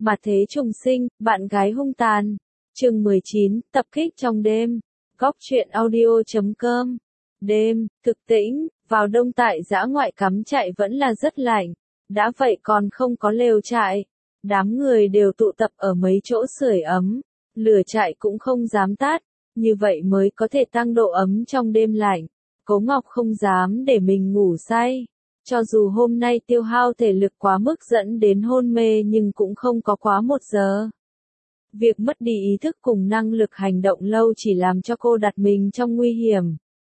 Mà thế trùng sinh, bạn gái hung tàn. Chương 19, tập kích trong đêm. Góc truyện audio.com. Đêm, thực tĩnh, vào đông tại dã ngoại cắm trại vẫn là rất lạnh. Đã vậy còn không có lều trại. Đám người đều tụ tập ở mấy chỗ sưởi ấm. Lửa trại cũng không dám tắt. Như vậy mới có thể tăng độ ấm trong đêm lạnh. Cố Ngọc không dám để mình ngủ say. Cho dù hôm nay tiêu hao thể lực quá mức dẫn đến hôn mê nhưng cũng không có quá 1 giờ. Việc mất đi ý thức cùng năng lực hành động lâu chỉ làm cho cô đặt mình trong nguy hiểm.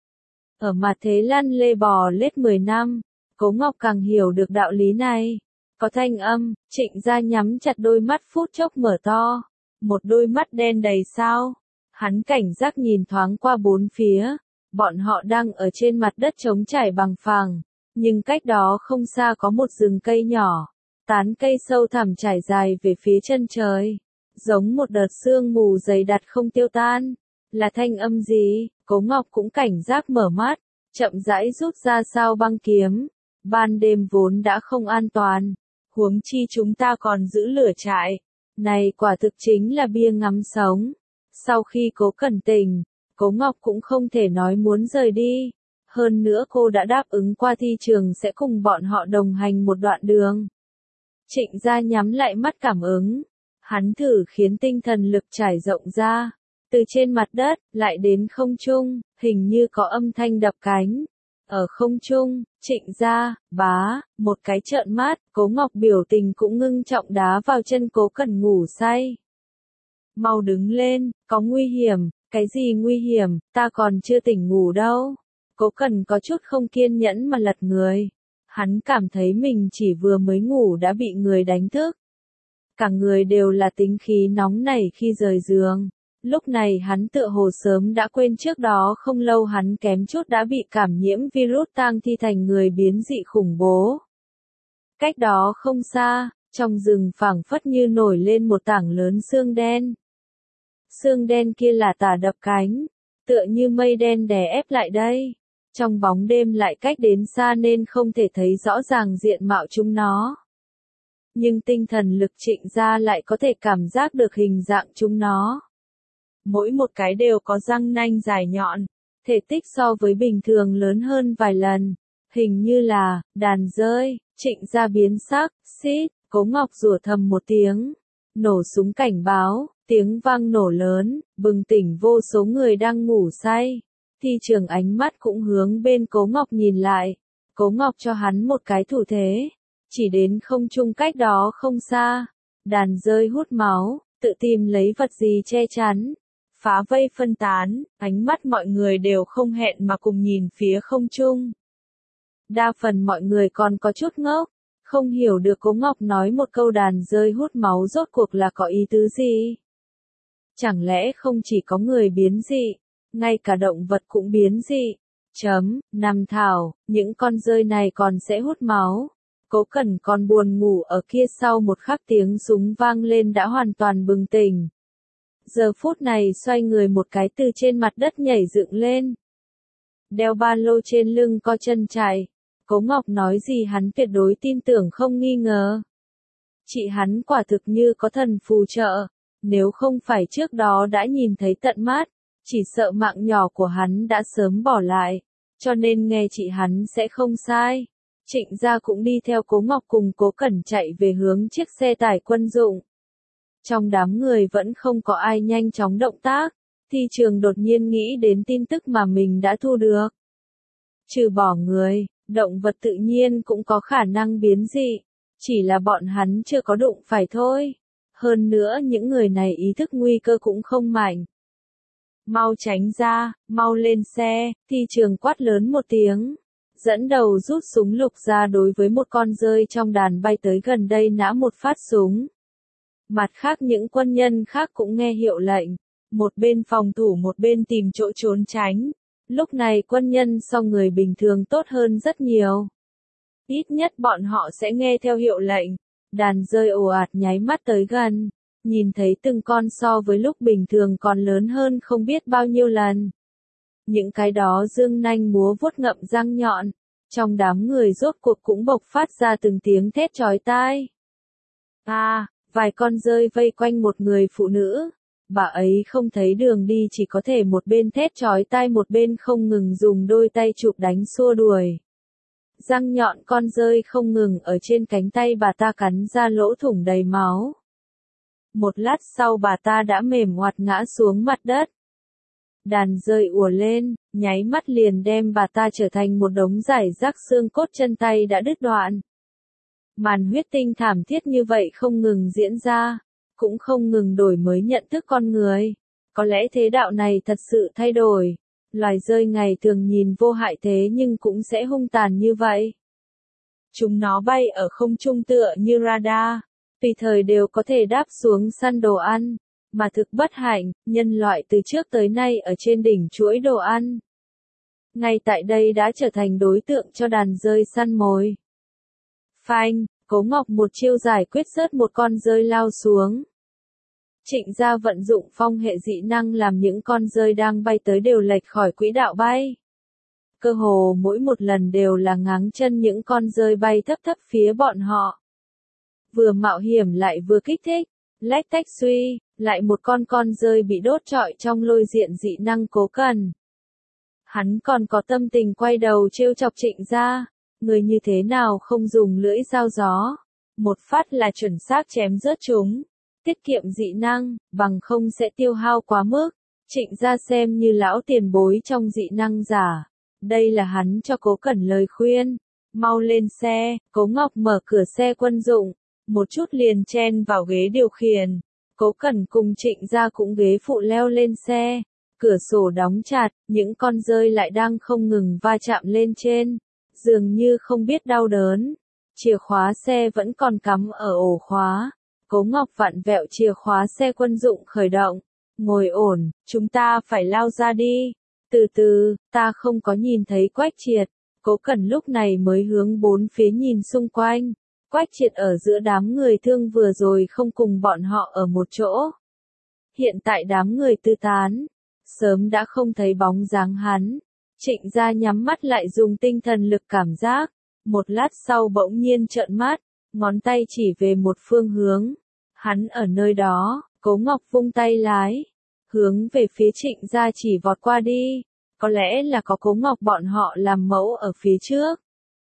Ở mặt thế lăn lê bò lết 10 năm, Cố Ngọc càng hiểu được đạo lý này. Có thanh âm, Trịnh Gia nhắm chặt đôi mắt phút chốc mở to. Một đôi mắt đen đầy sao. Hắn cảnh giác nhìn thoáng qua bốn phía. Bọn họ đang ở trên mặt đất trống trải bằng phẳng. Nhưng cách đó không xa có một rừng cây nhỏ. Tán cây sâu thẳm trải dài về phía chân trời. Giống một đợt sương mù dày đặc không tiêu tan. Là thanh âm gì? Cố Ngọc cũng cảnh giác mở mắt. Chậm rãi rút ra sao băng kiếm. Ban đêm vốn đã không an toàn. Huống chi chúng ta còn giữ lửa trại. Này quả thực chính là bia ngắm sống. Sau khi Cố Cẩn tỉnh, Cố Ngọc cũng không thể nói muốn rời đi. Hơn nữa cô đã đáp ứng qua thi trường sẽ cùng bọn họ đồng hành một đoạn đường. Trịnh Gia nhắm lại mắt cảm ứng. Hắn thử khiến tinh thần lực trải rộng ra. Từ trên mặt đất, lại đến không trung, hình như có âm thanh đập cánh. Ở không trung, Trịnh Gia, bá, một cái trợn mắt, Cố Ngọc biểu tình cũng ngưng trọng đá vào chân Cố Cẩn ngủ say. Mau đứng lên, có nguy hiểm. Cái gì nguy hiểm, ta còn chưa tỉnh ngủ đâu. Cố Cẩn có chút không kiên nhẫn mà lật người. Hắn cảm thấy mình chỉ vừa mới ngủ đã bị người đánh thức. Cả người đều là tính khí nóng nảy khi rời giường. Lúc này hắn tựa hồ sớm đã quên trước đó không lâu hắn kém chút đã bị cảm nhiễm virus tang thi thành người biến dị khủng bố. Cách đó không xa, trong rừng phảng phất như nổi lên một tảng lớn xương đen. Xương đen kia là tà đập cánh, tựa như mây đen đè ép lại đây. Trong bóng đêm lại cách đến xa nên không thể thấy rõ ràng diện mạo chúng nó. Nhưng tinh thần lực Trịnh Gia lại có thể cảm giác được hình dạng chúng nó. Mỗi một cái đều có răng nanh dài nhọn, thể tích so với bình thường lớn hơn vài lần. Hình như là, đàn rơi. Trịnh Gia biến sắc, xít, Cố Ngọc rủa thầm một tiếng. Nổ súng cảnh báo, tiếng vang nổ lớn, bừng tỉnh vô số người đang ngủ say. Thi trường ánh mắt cũng hướng bên Cố Ngọc nhìn lại. Cố Ngọc cho hắn một cái thủ thế. Chỉ đến không trung cách đó không xa. Đàn rơi hút máu, tự tìm lấy vật gì che chắn. Phá vây phân tán, ánh mắt mọi người đều không hẹn mà cùng nhìn phía không trung. Đa phần mọi người còn có chút ngốc. Không hiểu được Cố Ngọc nói một câu đàn rơi hút máu rốt cuộc là có ý tứ gì. Chẳng lẽ không chỉ có người biến dị, ngay cả động vật cũng biến dị. Nam thảo, những con rơi này còn sẽ hút máu. Cố Cẩn còn buồn ngủ ở kia sau một khắc tiếng súng vang lên đã hoàn toàn bừng tỉnh. Giờ phút này xoay người một cái từ trên mặt đất nhảy dựng lên. Đeo ba lô trên lưng co chân chạy. Cố Ngọc nói gì hắn tuyệt đối tin tưởng không nghi ngờ. Chị hắn quả thực như có thần phù trợ. Nếu không phải trước đó đã nhìn thấy tận mắt, chỉ sợ mạng nhỏ của hắn đã sớm bỏ lại. Cho nên nghe chị hắn sẽ không sai. Trịnh Gia cũng đi theo Cố Ngọc cùng Cố Cẩn chạy về hướng chiếc xe tải quân dụng. Trong đám người vẫn không có ai nhanh chóng động tác. Thi trường đột nhiên nghĩ đến tin tức mà mình đã thu được. Trừ bỏ người, động vật tự nhiên cũng có khả năng biến dị. Chỉ là bọn hắn chưa có đụng phải thôi. Hơn nữa những người này ý thức nguy cơ cũng không mạnh. Mau tránh ra, mau lên xe. Thi trường quát lớn một tiếng. Dẫn đầu rút súng lục ra đối với một con rơi trong đàn bay tới gần đây nã một phát súng. Mặt khác những quân nhân khác cũng nghe hiệu lệnh. Một bên phòng thủ một bên tìm chỗ trốn tránh. Lúc này quân nhân so người bình thường tốt hơn rất nhiều. Ít nhất bọn họ sẽ nghe theo hiệu lệnh. Đàn rơi ồ ạt nháy mắt tới gần. Nhìn thấy từng con so với lúc bình thường còn lớn hơn không biết bao nhiêu lần. Những cái đó dương nanh múa vuốt ngậm răng nhọn. Trong đám người rốt cuộc cũng bộc phát ra từng tiếng thét chói tai. Vài con dơi vây quanh một người phụ nữ. Bà ấy không thấy đường đi, chỉ có thể một bên thét chói tai một bên không ngừng dùng đôi tay chụp đánh xua đuổi. Răng nhọn con dơi không ngừng ở trên cánh tay bà ta cắn ra lỗ thủng đầy máu. Một lát sau bà ta đã mềm oặt ngã xuống mặt đất. Đàn dơi ùa lên, nháy mắt liền đem bà ta trở thành một đống rải rác xương cốt, chân tay đã đứt đoạn. Màn huyết tinh thảm thiết như vậy không ngừng diễn ra, cũng không ngừng đổi mới nhận thức con người. Có lẽ thế đạo này thật sự thay đổi. Loài dơi ngày thường nhìn vô hại thế nhưng cũng sẽ hung tàn như vậy. Chúng nó bay ở không trung tựa như radar, tùy thời đều có thể đáp xuống săn đồ ăn. Mà thực bất hạnh, nhân loại từ trước tới nay ở trên đỉnh chuỗi đồ ăn. Ngay tại đây đã trở thành đối tượng cho đàn dơi săn mồi. Phanh, Cố Ngọc một chiêu giải quyết rớt một con dơi lao xuống. Trịnh gia vận dụng phong hệ dị năng làm những con dơi đang bay tới đều lệch khỏi quỹ đạo bay. Cơ hồ mỗi một lần đều là ngáng chân những con dơi bay thấp thấp phía bọn họ. Vừa mạo hiểm lại vừa kích thích, lách tách suy, lại một con dơi bị đốt trọi trong lôi diện dị năng Cố Cần. Hắn còn có tâm tình quay đầu trêu chọc Trịnh gia, người như thế nào không dùng lưỡi dao gió, một phát là chuẩn xác chém rớt chúng. Tiết kiệm dị năng, bằng không sẽ tiêu hao quá mức. Trịnh gia xem như lão tiền bối trong dị năng giả. Đây là hắn cho Cố Cẩn lời khuyên. Mau lên xe, Cố Ngọc mở cửa xe quân dụng, một chút liền chen vào ghế điều khiển. Cố Cẩn cùng Trịnh gia cũng ghế phụ leo lên xe. Cửa sổ đóng chặt, những con dơi lại đang không ngừng va chạm lên trên. Dường như không biết đau đớn. Chìa khóa xe vẫn còn cắm ở ổ khóa. Cố Ngọc vặn vẹo chìa khóa xe quân dụng khởi động. Ngồi ổn, chúng ta phải lao ra đi. Từ từ, ta không có nhìn thấy Quách Triệt. Cố Cẩn lúc này mới hướng bốn phía nhìn xung quanh. Quách Triệt ở giữa đám người thương vừa rồi không cùng bọn họ ở một chỗ. Hiện tại đám người tư tán. Sớm đã không thấy bóng dáng hắn. Trịnh gia nhắm mắt lại dùng tinh thần lực cảm giác. Một lát sau bỗng nhiên trợn mắt, ngón tay chỉ về một phương hướng. Hắn ở nơi đó, Cố Ngọc vung tay lái, hướng về phía Trịnh gia chỉ vọt qua đi. Có lẽ là có Cố Ngọc bọn họ làm mẫu ở phía trước.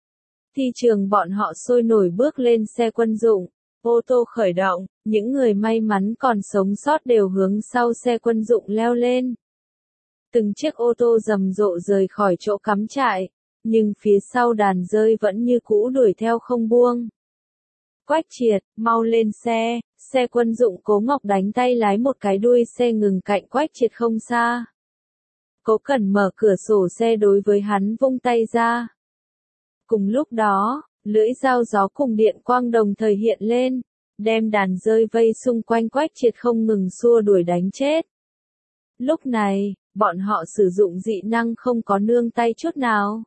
Thi trường bọn họ sôi nổi bước lên xe quân dụng, ô tô khởi động, những người may mắn còn sống sót đều hướng sau xe quân dụng leo lên. Từng chiếc ô tô rầm rộ rời khỏi chỗ cắm trại, nhưng phía sau đàn dơi vẫn như cũ đuổi theo không buông. Quách Triệt, mau lên xe, xe quân dụng. Cố Ngọc đánh tay lái một cái, đuôi xe ngừng cạnh Quách Triệt không xa. Cố Cẩn mở cửa sổ xe đối với hắn vung tay ra. Cùng lúc đó, lưỡi dao gió cùng điện quang đồng thời hiện lên, đem đàn dơi vây xung quanh Quách Triệt không ngừng xua đuổi đánh chết. Lúc này, bọn họ sử dụng dị năng không có nương tay chút nào.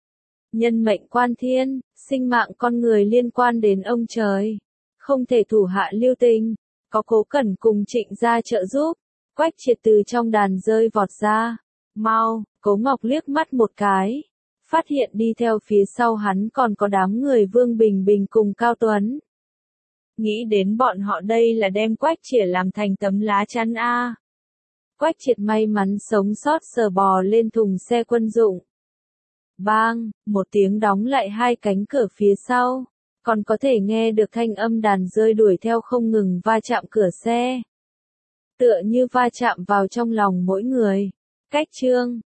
Nhân mệnh quan thiên, sinh mạng con người liên quan đến ông trời. Không thể thủ hạ lưu tình. Có Cố Cẩn cùng Trịnh gia trợ giúp. Quách Triệt từ trong đàn dơi vọt ra. Mau, Cố Ngọc liếc mắt một cái. Phát hiện đi theo phía sau hắn còn có đám người Vương Bình Bình cùng Cao Tuấn. Nghĩ đến bọn họ đây là đem Quách Triệt làm thành tấm lá chắn a. Quách Triệt may mắn sống sót sờ bò lên thùng xe quân dụng. Bang, một tiếng đóng lại hai cánh cửa phía sau, còn có thể nghe được thanh âm đàn dơi đuổi theo không ngừng va chạm cửa xe. Tựa như va chạm vào trong lòng mỗi người. Cách chương